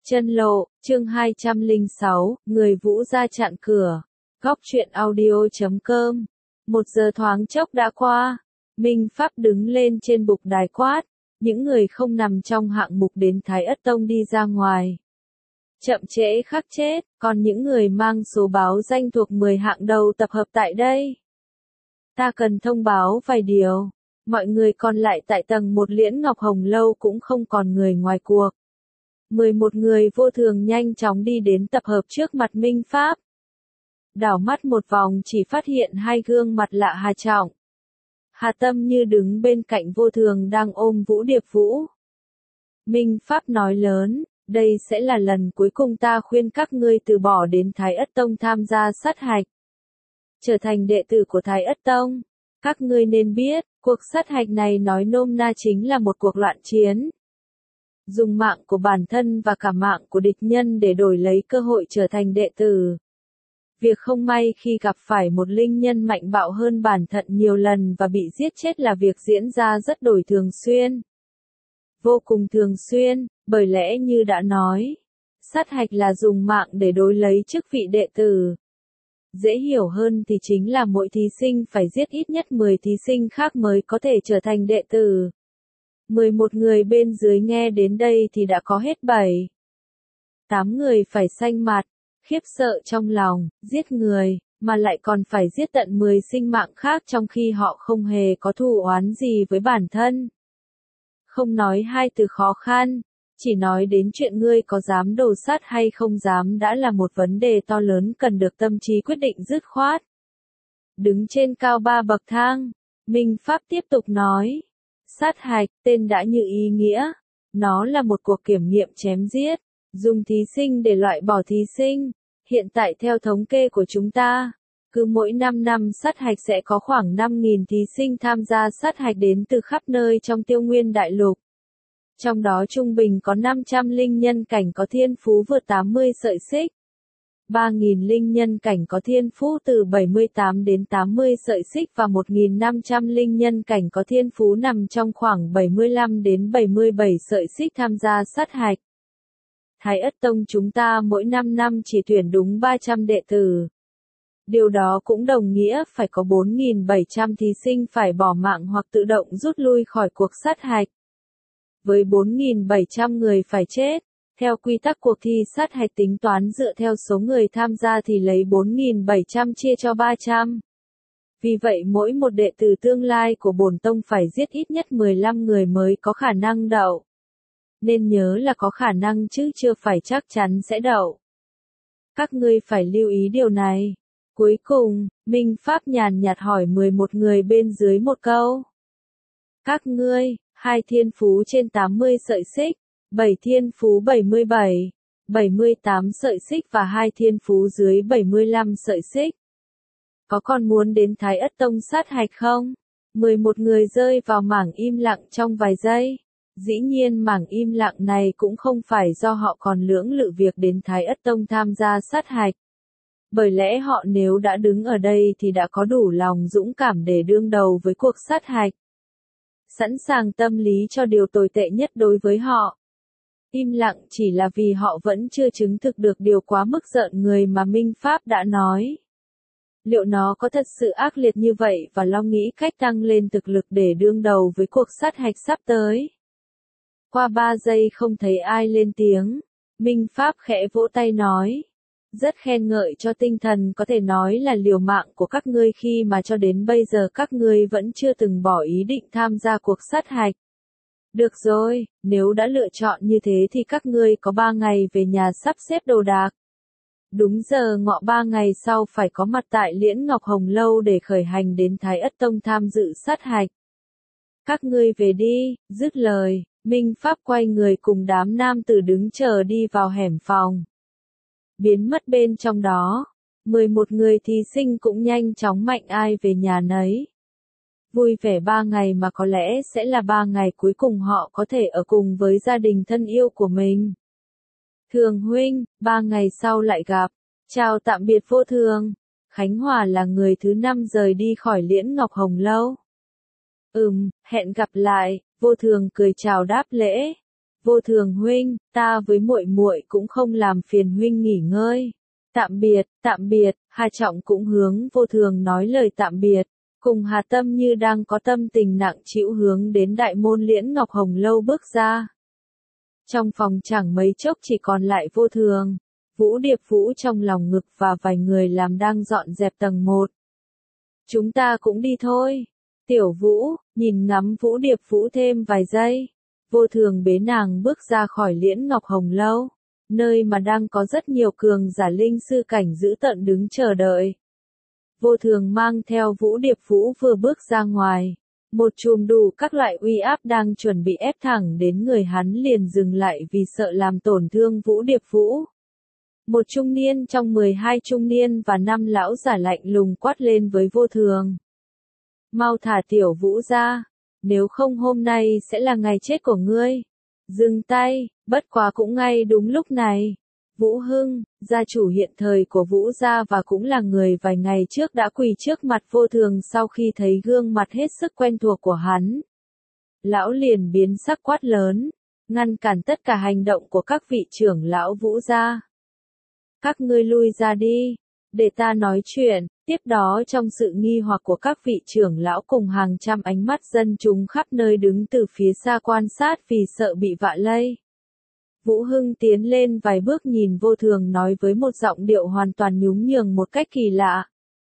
Chân lộ, chương 206, người Vũ ra chặn cửa. Góc truyện audio.com. 1 giờ thoáng chốc đã qua. Minh Pháp đứng lên trên bục đài quát. Những người không nằm trong hạng mục đến Thái Ất Tông đi ra ngoài. Chậm trễ khắc chết, còn những người mang số báo danh thuộc 10 hạng đầu tập hợp tại đây. Ta cần thông báo vài điều. Mọi người còn lại tại tầng 1 Liễn Ngọc Hồng Lâu cũng không còn người ngoài cuộc. 11 người vô thường nhanh chóng đi đến tập hợp trước mặt Minh Pháp. Đảo mắt một vòng chỉ phát hiện hai gương mặt lạ Hà Trọng. Hà Tâm Như đứng bên cạnh vô thường đang ôm Vũ Điệp Vũ. Minh Pháp nói lớn, đây sẽ là lần cuối cùng ta khuyên các ngươi từ bỏ đến Thái Ất Tông tham gia sát hạch. Trở thành đệ tử của Thái Ất Tông. Các ngươi nên biết, cuộc sát hạch này nói nôm na chính là một cuộc loạn chiến. Dùng mạng của bản thân và cả mạng của địch nhân để đổi lấy cơ hội trở thành đệ tử. Việc không may khi gặp phải một linh nhân mạnh bạo hơn bản thân nhiều lần và bị giết chết là việc diễn ra rất đổi thường xuyên. Vô cùng thường xuyên, bởi lẽ như đã nói, sát hạch là dùng mạng để đối lấy chức vị đệ tử. Dễ hiểu hơn thì chính là mỗi thí sinh phải giết ít nhất 10 thí sinh khác mới có thể trở thành đệ tử. 11 người bên dưới nghe đến đây thì đã có hết 7. 8 người phải xanh mặt, khiếp sợ trong lòng, giết người, mà lại còn phải giết tận 10 sinh mạng khác trong khi họ không hề có thù oán gì với bản thân. Không nói hai từ khó khăn, chỉ nói đến chuyện ngươi có dám đồ sát hay không dám đã là một vấn đề to lớn cần được tâm trí quyết định dứt khoát. Đứng trên cao 3 bậc thang, Minh Pháp tiếp tục nói. Sát hạch, tên đã như ý nghĩa. Nó là một cuộc kiểm nghiệm chém giết, dùng thí sinh để loại bỏ thí sinh. Hiện tại theo thống kê của chúng ta, cứ mỗi 5 năm sát hạch sẽ có khoảng 5.000 thí sinh tham gia sát hạch đến từ khắp nơi trong Tiêu Nguyên Đại Lục. Trong đó trung bình có 500 linh nhân cảnh có thiên phú vượt 80 sợi xích. 3.000 linh nhân cảnh có thiên phú từ 78 đến 80 sợi xích và 1.500 linh nhân cảnh có thiên phú nằm trong khoảng 75 đến 77 sợi xích tham gia sát hạch. Thái Ất Tông chúng ta mỗi 5 năm chỉ tuyển đúng 300 đệ tử. Điều đó cũng đồng nghĩa phải có 4.700 thí sinh phải bỏ mạng hoặc tự động rút lui khỏi cuộc sát hạch. Với 4.700 người phải chết, theo quy tắc cuộc thi sát hạch tính toán dựa theo số người tham gia thì lấy 4.700 chia cho 300. Vì vậy mỗi một đệ tử tương lai của bổn tông phải giết ít nhất 15 người mới có khả năng đậu. Nên nhớ là có khả năng chứ chưa phải chắc chắn sẽ đậu. Các ngươi phải lưu ý điều này. Cuối cùng, Minh Pháp nhàn nhạt hỏi 11 người bên dưới một câu. Các ngươi, 2 thiên phú trên 80 sợi xích, 7 thiên phú 77, 78 sợi xích và 2 thiên phú dưới 75 sợi xích. Có còn muốn đến Thái Ất Tông sát hạch không? 11 người rơi vào mảng im lặng trong vài giây. Dĩ nhiên mảng im lặng này cũng không phải do họ còn lưỡng lự việc đến Thái Ất Tông tham gia sát hạch. Bởi lẽ họ nếu đã đứng ở đây thì đã có đủ lòng dũng cảm để đương đầu với cuộc sát hạch. Sẵn sàng tâm lý cho điều tồi tệ nhất đối với họ. Im lặng chỉ là vì họ vẫn chưa chứng thực được điều quá mức rợn người mà Minh Pháp đã nói. Liệu nó có thật sự ác liệt như vậy và lo nghĩ cách tăng lên thực lực để đương đầu với cuộc sát hạch sắp tới? Qua 3 giây không thấy ai lên tiếng, Minh Pháp khẽ vỗ tay nói. Rất khen ngợi cho tinh thần có thể nói là liều mạng của các ngươi khi mà cho đến bây giờ các ngươi vẫn chưa từng bỏ ý định tham gia cuộc sát hạch. Được rồi, nếu đã lựa chọn như thế thì các ngươi có 3 ngày về nhà sắp xếp đồ đạc. Đúng giờ ngọ 3 ngày sau phải có mặt tại Liễn Ngọc Hồng Lâu để khởi hành đến Thái Ất Tông tham dự sát hạch. Các ngươi về đi, dứt lời, Minh Pháp quay người cùng đám nam tử đứng chờ đi vào hẻm phòng. Biến mất bên trong đó, 11 người thí sinh cũng nhanh chóng mạnh ai về nhà nấy. Vui vẻ 3 ngày mà có lẽ sẽ là 3 ngày cuối cùng họ có thể ở cùng với gia đình thân yêu của mình. Thường huynh, 3 ngày sau lại gặp. Chào tạm biệt vô thường. Khánh Hòa là người thứ 5 rời đi khỏi Liễn Ngọc Hồng Lâu. Hẹn gặp lại, vô thường cười chào đáp lễ. Vô Thường huynh, ta với muội muội cũng không làm phiền huynh nghỉ ngơi. Tạm biệt, Hà Trọng cũng hướng Vô Thường nói lời tạm biệt, cùng Hà Tâm Như đang có tâm tình nặng trĩu hướng đến đại môn Liễn Ngọc Hồng lâu bước ra. Trong phòng chẳng mấy chốc chỉ còn lại Vô Thường, Vũ Điệp Vũ trong lòng ngực và vài người làm đang dọn dẹp tầng 1. Chúng ta cũng đi thôi. Tiểu Vũ, nhìn ngắm Vũ Điệp Vũ thêm vài giây. Vô Thường bế nàng bước ra khỏi Liễn Ngọc Hồng lâu, nơi mà đang có rất nhiều cường giả linh sư cảnh dữ tợn đứng chờ đợi. Vô Thường mang theo Vũ Điệp Vũ vừa bước ra ngoài, một chùm đủ các loại uy áp đang chuẩn bị ép thẳng đến người hắn liền dừng lại vì sợ làm tổn thương Vũ Điệp Vũ. Một trung niên trong 12 trung niên và 5 lão giả lạnh lùng quát lên với Vô Thường. Mau thả Tiểu Vũ ra, nếu không hôm nay sẽ là ngày chết của ngươi. Dừng tay, bất quá cũng ngay đúng lúc này. Vũ Hưng, gia chủ hiện thời của Vũ gia và cũng là người vài ngày trước đã quỳ trước mặt Vô Thường sau khi thấy gương mặt hết sức quen thuộc của hắn. Lão liền biến sắc quát lớn, ngăn cản tất cả hành động của các vị trưởng lão Vũ gia. Các ngươi lui ra đi, để ta nói chuyện. Tiếp đó trong sự nghi hoặc của các vị trưởng lão cùng hàng trăm ánh mắt dân chúng khắp nơi đứng từ phía xa quan sát vì sợ bị vạ lây. Vũ Hưng tiến lên vài bước nhìn Vô Thường nói với một giọng điệu hoàn toàn nhún nhường một cách kỳ lạ.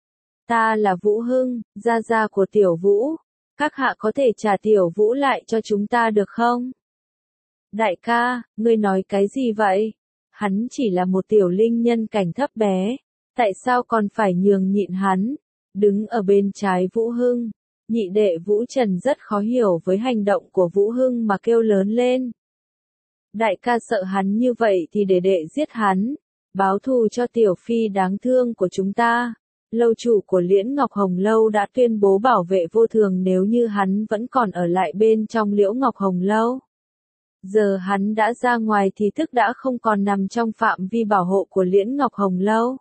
Ta là Vũ Hưng, gia gia của Tiểu Vũ. Các hạ có thể trả Tiểu Vũ lại cho chúng ta được không? Đại ca, ngươi nói cái gì vậy? Hắn chỉ là một tiểu linh nhân cảnh thấp bé. Tại sao còn phải nhường nhịn hắn? Đứng ở bên trái Vũ Hưng, nhị đệ Vũ Trần rất khó hiểu với hành động của Vũ Hưng mà kêu lớn lên. Đại ca sợ hắn như vậy thì để đệ giết hắn, báo thù cho tiểu phi đáng thương của chúng ta. Lâu chủ của Liễn Ngọc Hồng lâu đã tuyên bố bảo vệ Vô Thường nếu như hắn vẫn còn ở lại bên trong Liễu Ngọc Hồng lâu. Giờ hắn đã ra ngoài thì tức đã không còn nằm trong phạm vi bảo hộ của Liễn Ngọc Hồng lâu.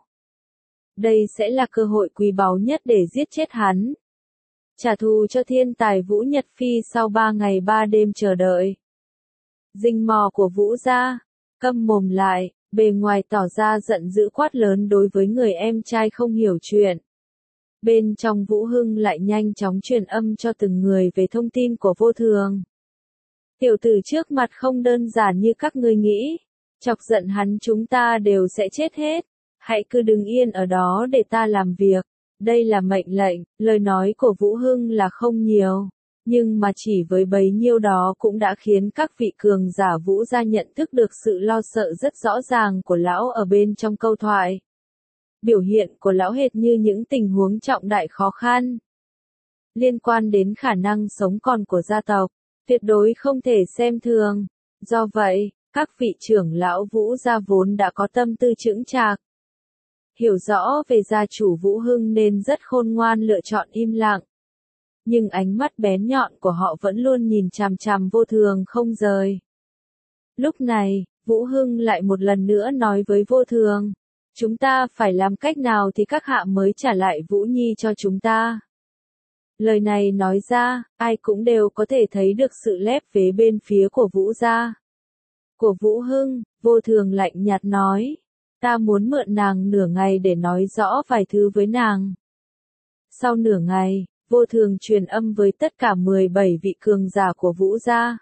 Đây sẽ là cơ hội quý báu nhất để giết chết hắn. Trả thù cho thiên tài Vũ Nhật Phi sau 3 ngày 3 đêm chờ đợi. Dinh mò của Vũ gia, câm mồm lại, bề ngoài tỏ ra giận dữ quát lớn đối với người em trai không hiểu chuyện. Bên trong Vũ Hưng lại nhanh chóng truyền âm cho từng người về thông tin của Vô Thường. Tiểu tử trước mặt không đơn giản như các ngươi nghĩ, chọc giận hắn chúng ta đều sẽ chết hết. Hãy cứ đứng yên ở đó để ta làm việc. Đây là mệnh lệnh, lời nói của Vũ Hưng là không nhiều. Nhưng mà chỉ với bấy nhiêu đó cũng đã khiến các vị cường giả Vũ gia nhận thức được sự lo sợ rất rõ ràng của lão ở bên trong câu thoại. Biểu hiện của lão hệt như những tình huống trọng đại khó khăn. Liên quan đến khả năng sống còn của gia tộc, tuyệt đối không thể xem thường. Do vậy, các vị trưởng lão Vũ gia vốn đã có tâm tư chững chạc. Hiểu rõ về gia chủ Vũ Hưng nên rất khôn ngoan lựa chọn im lặng. Nhưng ánh mắt bén nhọn của họ vẫn luôn nhìn chằm chằm Vô Thường không rời. Lúc này, Vũ Hưng lại một lần nữa nói với Vô Thường. Chúng ta phải làm cách nào thì các hạ mới trả lại Vũ Nhi cho chúng ta. Lời này nói ra, ai cũng đều có thể thấy được sự lép vế bên phía của Vũ gia. Của Vũ Hưng, Vô Thường lạnh nhạt nói. Ta muốn mượn nàng nửa ngày để nói rõ vài thứ với nàng. Sau nửa ngày, Vô Thường truyền âm với tất cả 17 vị cường giả của Vũ gia.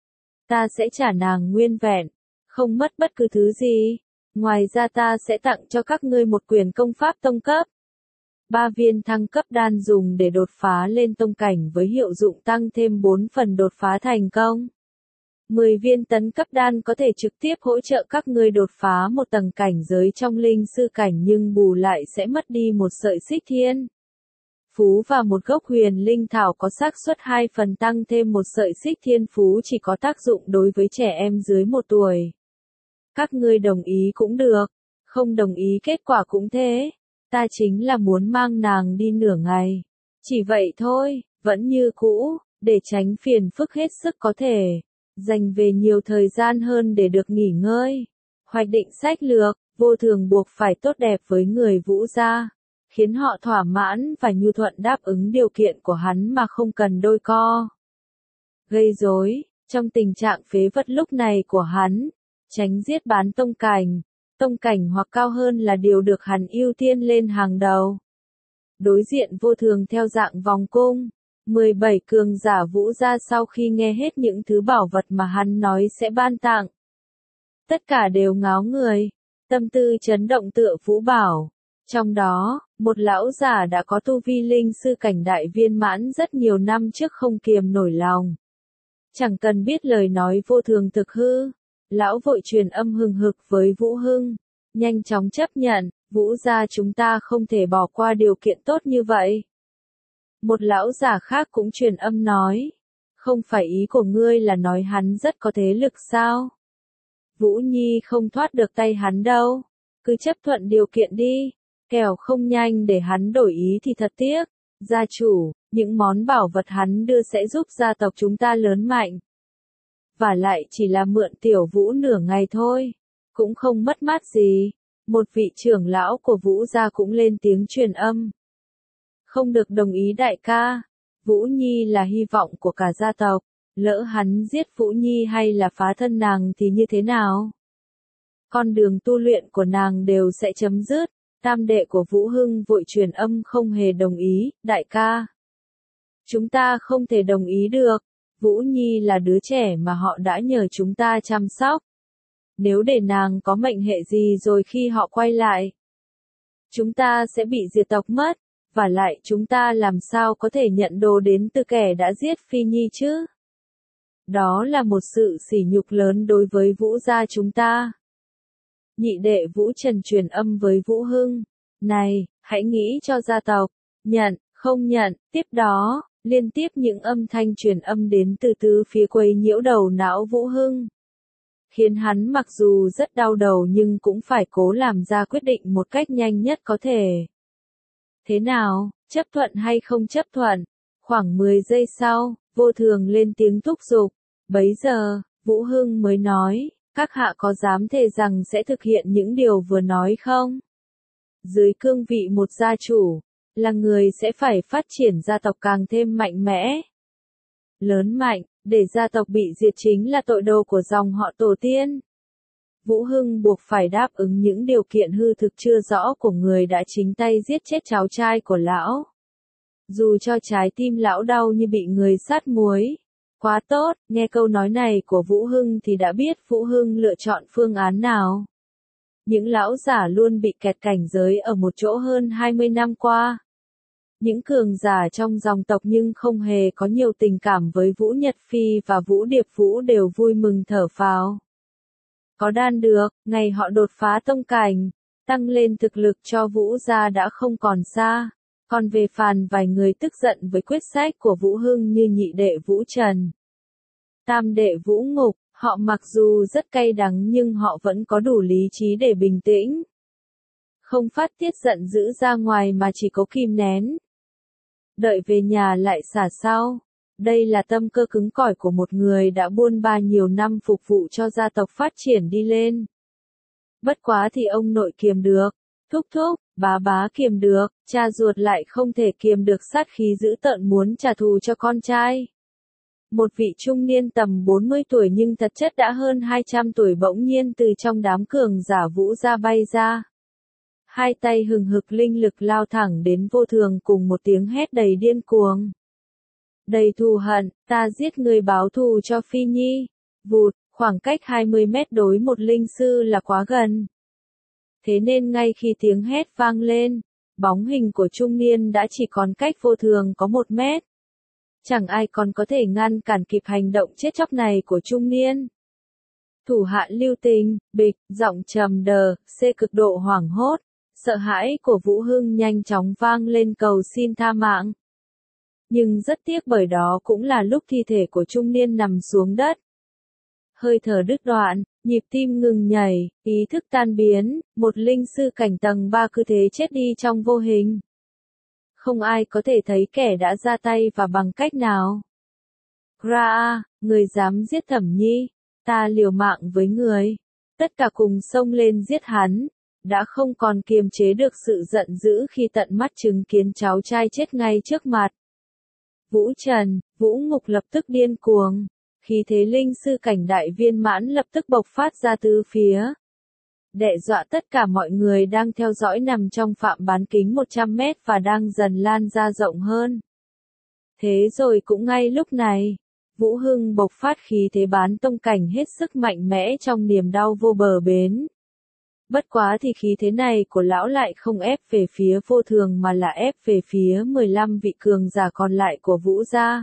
Ta sẽ trả nàng nguyên vẹn, không mất bất cứ thứ gì. Ngoài ra ta sẽ tặng cho các ngươi một quyền công pháp tông cấp. 3 viên thăng cấp đan dùng để đột phá lên tông cảnh với hiệu dụng tăng thêm 4 phần đột phá thành công. 10 viên tấn cấp đan có thể trực tiếp hỗ trợ các ngươi đột phá một tầng cảnh giới trong linh sư cảnh nhưng bù lại sẽ mất đi một sợi xích thiên phú và một gốc huyền linh thảo có xác suất 2 phần tăng thêm một sợi xích thiên phú chỉ có tác dụng đối với trẻ em dưới 1 tuổi. Các ngươi đồng ý cũng được, không đồng ý kết quả cũng thế. Ta chính là muốn mang nàng đi nửa ngày. Chỉ vậy thôi, vẫn như cũ, để tránh phiền phức hết sức có thể. Dành về nhiều thời gian hơn để được nghỉ ngơi. Hoạch định sách lược, Vô Thường buộc phải tốt đẹp với người Vũ gia. Khiến họ thỏa mãn và nhu thuận đáp ứng điều kiện của hắn mà không cần đôi co. Gây rối, Trong tình trạng phế vật lúc này của hắn, tránh giết bán tông cảnh hoặc cao hơn là điều được hắn ưu tiên lên hàng đầu. Đối diện Vô Thường theo dạng vòng cung, 17 cường giả Vũ gia sau khi nghe hết những thứ bảo vật mà hắn nói sẽ ban tặng. Tất cả đều ngáo người, tâm tư chấn động tựa Vũ bảo. Trong đó, một lão giả đã có tu vi linh sư cảnh đại viên mãn rất nhiều năm trước không kiềm nổi lòng. Chẳng cần biết lời nói Vô Thường thực hư, lão vội truyền âm hừng hực với Vũ Hưng, nhanh chóng chấp nhận, Vũ gia chúng ta không thể bỏ qua điều kiện tốt như vậy. Một lão giả khác cũng truyền âm nói, không phải ý của ngươi là nói hắn rất có thế lực sao? Vũ Nhi không thoát được tay hắn đâu, cứ chấp thuận điều kiện đi, kẻo không nhanh để hắn đổi ý thì thật tiếc. Gia chủ, những món bảo vật hắn đưa sẽ giúp gia tộc chúng ta lớn mạnh. Và lại chỉ là mượn tiểu Vũ nửa ngày thôi, cũng không mất mát gì. Một vị trưởng lão của Vũ gia cũng lên tiếng truyền âm. Không được đồng ý đại ca, Vũ Nhi là hy vọng của cả gia tộc, lỡ hắn giết Vũ Nhi hay là phá thân nàng thì như thế nào? Con đường tu luyện của nàng đều sẽ chấm dứt. Tam đệ của Vũ Hưng vội truyền âm không hề đồng ý, đại ca. Chúng ta không thể đồng ý được, Vũ Nhi là đứa trẻ mà họ đã nhờ chúng ta chăm sóc. Nếu để nàng có mệnh hệ gì rồi khi họ quay lại, chúng ta sẽ bị diệt tộc mất, và lại chúng ta làm sao có thể nhận đồ đến từ kẻ đã giết Phi Nhi chứ? Đó là một sự sỉ nhục lớn đối với Vũ gia chúng ta. Nhị đệ Vũ Trần truyền âm với Vũ Hưng, này, hãy nghĩ cho gia tộc, nhận, không nhận, tiếp đó, liên tiếp những âm thanh truyền âm đến từ tứ phía quấy nhiễu đầu não Vũ Hưng. Khiến hắn mặc dù rất đau đầu nhưng cũng phải cố làm ra quyết định một cách nhanh nhất có thể. Thế nào, chấp thuận hay không chấp thuận? Khoảng 10 giây sau, Vô Thường lên tiếng thúc giục. Bấy giờ, Vũ Hưng mới nói, các hạ có dám thề rằng sẽ thực hiện những điều vừa nói không? Dưới cương vị một gia chủ, là người sẽ phải phát triển gia tộc càng thêm mạnh mẽ. Lớn mạnh, để gia tộc bị diệt chính là tội đồ của dòng họ tổ tiên. Vũ Hưng buộc phải đáp ứng những điều kiện hư thực chưa rõ của người đã chính tay giết chết cháu trai của lão. Dù cho trái tim lão đau như bị người sát muối. Quá tốt, nghe câu nói này của Vũ Hưng thì đã biết Vũ Hưng lựa chọn phương án nào. Những lão giả luôn bị kẹt cảnh giới ở một chỗ hơn 20 năm qua. Những cường giả trong dòng tộc nhưng không hề có nhiều tình cảm với Vũ Nhật Phi và Vũ Điệp Vũ đều vui mừng thở phào. Có đan được, ngày họ đột phá tông cảnh, tăng lên thực lực cho Vũ gia đã không còn xa. Còn về phàn vài người tức giận với quyết sách của Vũ Hưng như nhị đệ Vũ Trần, tam đệ Vũ Ngục, họ mặc dù rất cay đắng nhưng họ vẫn có đủ lý trí để bình tĩnh. Không phát tiết giận dữ ra ngoài mà chỉ có kìm nén. Đợi về nhà lại xả sau. Đây là tâm cơ cứng cỏi của một người đã buôn ba nhiều năm phục vụ cho gia tộc phát triển đi lên. Bất quá thì ông nội kiềm được, thúc thúc, bá kiềm được, cha ruột lại không thể kiềm được sát khí dữ tợn muốn trả thù cho con trai. Một vị trung niên tầm 40 tuổi nhưng thật chất đã hơn 200 tuổi bỗng nhiên từ trong đám cường giả Vũ gia bay ra. Hai tay hừng hực linh lực lao thẳng đến Vô Thường cùng một tiếng hét đầy điên cuồng. Đầy thù hận, ta giết người báo thù cho Phi Nhi. Vụt, khoảng cách 20 mét đối một linh sư là quá gần. Thế nên ngay khi tiếng hét vang lên, bóng hình của trung niên đã chỉ còn cách Vô Thường có 1 mét. Chẳng ai còn có thể ngăn cản kịp hành động chết chóc này của trung niên. Thủ hạ lưu tình, bịch, giọng trầm đờ, cực độ hoảng hốt, sợ hãi của Vũ Hưng nhanh chóng vang lên cầu xin tha mạng. Nhưng rất tiếc bởi đó cũng là lúc thi thể của trung niên nằm xuống đất. Hơi thở đứt đoạn, nhịp tim ngừng nhảy, ý thức tan biến, một linh sư cảnh tầng 3 cứ thế chết đi trong vô hình. Không ai có thể thấy kẻ đã ra tay và bằng cách nào. Ra, người dám giết Thẩm Nhi, ta liều mạng với người. Tất cả cùng xông lên giết hắn, đã không còn kiềm chế được sự giận dữ khi tận mắt chứng kiến cháu trai chết ngay trước mặt. Vũ Trần, Vũ Ngục lập tức điên cuồng. Khí thế linh sư cảnh đại viên mãn lập tức bộc phát ra tứ phía. Đe dọa tất cả mọi người đang theo dõi nằm trong phạm bán kính 100 mét và đang dần lan ra rộng hơn. Thế rồi cũng ngay lúc này, Vũ Hưng bộc phát khí thế bán tông cảnh hết sức mạnh mẽ trong niềm đau vô bờ bến. Bất quá thì khí thế này của lão lại không ép về phía Vô Thường mà là ép về phía 15 vị cường giả còn lại của Vũ gia.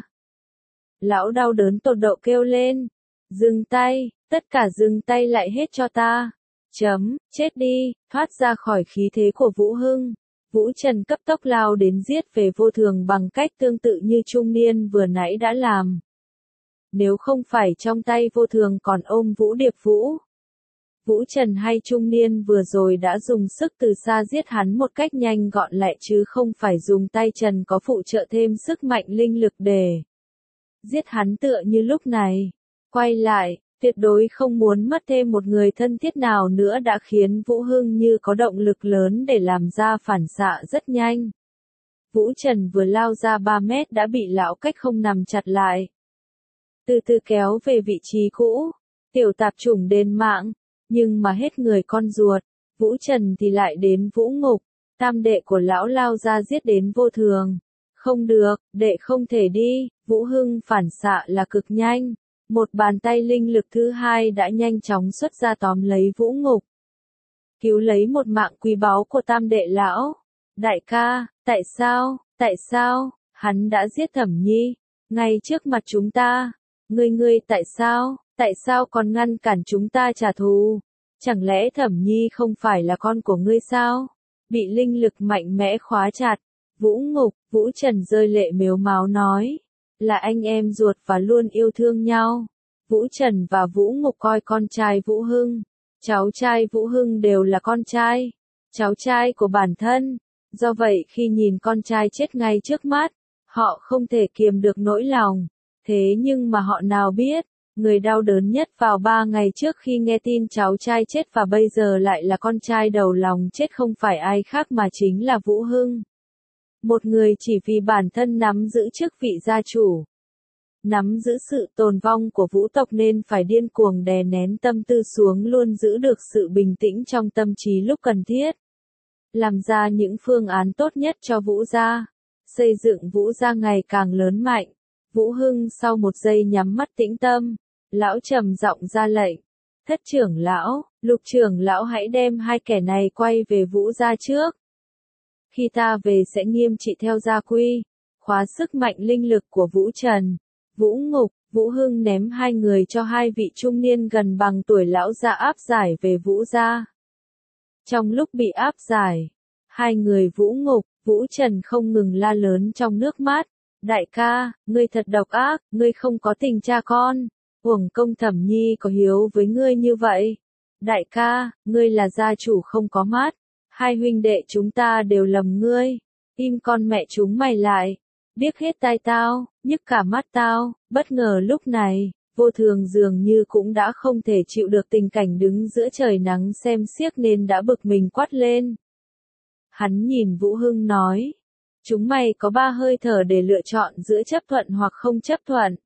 Lão đau đớn tột độ kêu lên. Dừng tay, tất cả dừng tay lại hết cho ta. Chết đi, thoát ra khỏi khí thế của Vũ Hưng. Vũ Trần cấp tốc lao đến giết về Vô Thường bằng cách tương tự như trung niên vừa nãy đã làm. Nếu không phải trong tay Vô Thường còn ôm Vũ Điệp Vũ, Vũ Trần hay trung niên vừa rồi đã dùng sức từ xa giết hắn một cách nhanh gọn lại chứ không phải dùng tay Trần có phụ trợ thêm sức mạnh linh lực để giết hắn tựa như lúc này. Quay lại, tuyệt đối không muốn mất thêm một người thân thiết nào nữa đã khiến Vũ Hưng như có động lực lớn để làm ra phản xạ rất nhanh. Vũ Trần vừa lao ra 3 mét đã bị lão cách không nằm chặt lại. Từ từ kéo về vị trí cũ, tiểu tạp chủng đền mạng, nhưng mà hết người con ruột, Vũ Trần thì lại đến Vũ Ngục, tam đệ của lão lao ra giết đến Vô Thường. Không được, đệ không thể đi, Vũ Hưng phản xạ là cực nhanh. Một bàn tay linh lực thứ hai đã nhanh chóng xuất ra tóm lấy Vũ Ngục. Cứu lấy một mạng quý báu của tam đệ lão. Đại ca, tại sao, hắn đã giết Thẩm Nhi, ngay trước mặt chúng ta. Ngươi tại sao còn ngăn cản chúng ta trả thù? Chẳng lẽ Thẩm Nhi không phải là con của ngươi sao? Bị linh lực mạnh mẽ khóa chặt. Vũ Ngục, Vũ Trần rơi lệ mếu máo nói. Là anh em ruột và luôn yêu thương nhau. Vũ Trần và Vũ Ngục coi con trai Vũ Hưng, cháu trai Vũ Hưng đều là con trai, cháu trai của bản thân. Do vậy khi nhìn con trai chết ngay trước mắt, họ không thể kiềm được nỗi lòng. Thế nhưng mà họ nào biết, người đau đớn nhất vào 3 ngày trước khi nghe tin cháu trai chết và bây giờ lại là con trai đầu lòng chết không phải ai khác mà chính là Vũ Hưng. Một người chỉ vì bản thân nắm giữ chức vị gia chủ, nắm giữ sự tồn vong của Vũ tộc nên phải điên cuồng đè nén tâm tư xuống luôn giữ được sự bình tĩnh trong tâm trí lúc cần thiết. Làm ra những phương án tốt nhất cho Vũ gia, xây dựng Vũ gia ngày càng lớn mạnh. Vũ Hưng sau một giây nhắm mắt tĩnh tâm, lão trầm giọng ra lệnh. Thất trưởng lão, Lục trưởng lão hãy đem hai kẻ này quay về Vũ gia trước. Khi ta về sẽ nghiêm trị theo gia quy, khóa sức mạnh linh lực của Vũ Trần. Vũ Ngục, Vũ Hưng ném hai người cho hai vị trung niên gần bằng tuổi lão gia áp giải về Vũ gia. Trong lúc bị áp giải, hai người Vũ Ngục, Vũ Trần không ngừng la lớn trong nước mắt. Đại ca, ngươi thật độc ác, ngươi không có tình cha con. Uổng công Thẩm Nhi có hiếu với ngươi như vậy. Đại ca, ngươi là gia chủ không có mắt. Hai huynh đệ chúng ta đều lầm ngươi. Im con mẹ chúng mày lại. Điếc hết tai tao, nhức cả mắt tao. Bất ngờ lúc này, Vô Thường dường như cũng đã không thể chịu được tình cảnh đứng giữa trời nắng xem xiếc nên đã bực mình quát lên. Hắn nhìn Vũ Hưng nói. Chúng mày có 3 hơi thở để lựa chọn giữa chấp thuận hoặc không chấp thuận.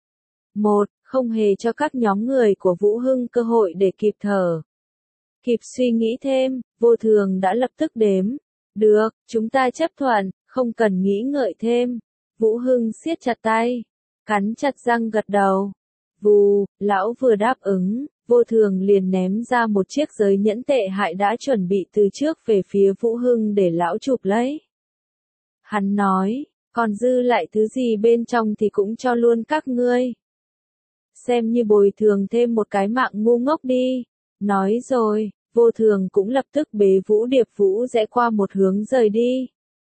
1. Không hề cho các nhóm người của Vũ Hưng cơ hội để kịp thở. Kịp suy nghĩ thêm, Vô Thường đã lập tức đếm. Được, chúng ta chấp thuận, không cần nghĩ ngợi thêm. Vũ Hưng siết chặt tay, cắn chặt răng gật đầu. Vù, lão vừa đáp ứng, Vô Thường liền ném ra một chiếc giới nhẫn tệ hại đã chuẩn bị từ trước về phía Vũ Hưng để lão chụp lấy. Hắn nói, còn dư lại thứ gì bên trong thì cũng cho luôn các ngươi. Xem như bồi thường thêm một cái mạng ngu ngốc đi. Nói rồi, Vô Thường cũng lập tức bế Vũ Điệp Vũ rẽ qua một hướng rời đi.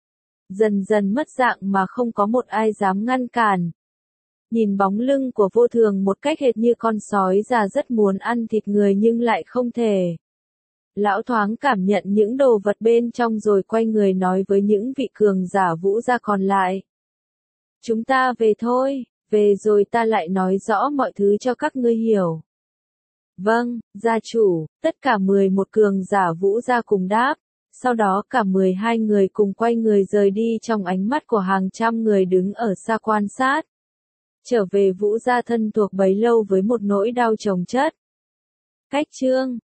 Dần dần mất dạng mà không có một ai dám ngăn cản. Nhìn bóng lưng của Vô Thường một cách hệt như con sói già rất muốn ăn thịt người nhưng lại không thể. Lão thoáng cảm nhận những đồ vật bên trong rồi quay người nói với những vị cường giả Vũ gia còn lại. Chúng ta về thôi, về rồi ta lại nói rõ mọi thứ cho các ngươi hiểu. Vâng, gia chủ, tất cả 11 cường giả Vũ gia cùng đáp, sau đó cả 12 người cùng quay người rời đi trong ánh mắt của hàng trăm người đứng ở xa quan sát. Trở về Vũ gia thân thuộc bấy lâu với một nỗi đau chồng chất. Cách chương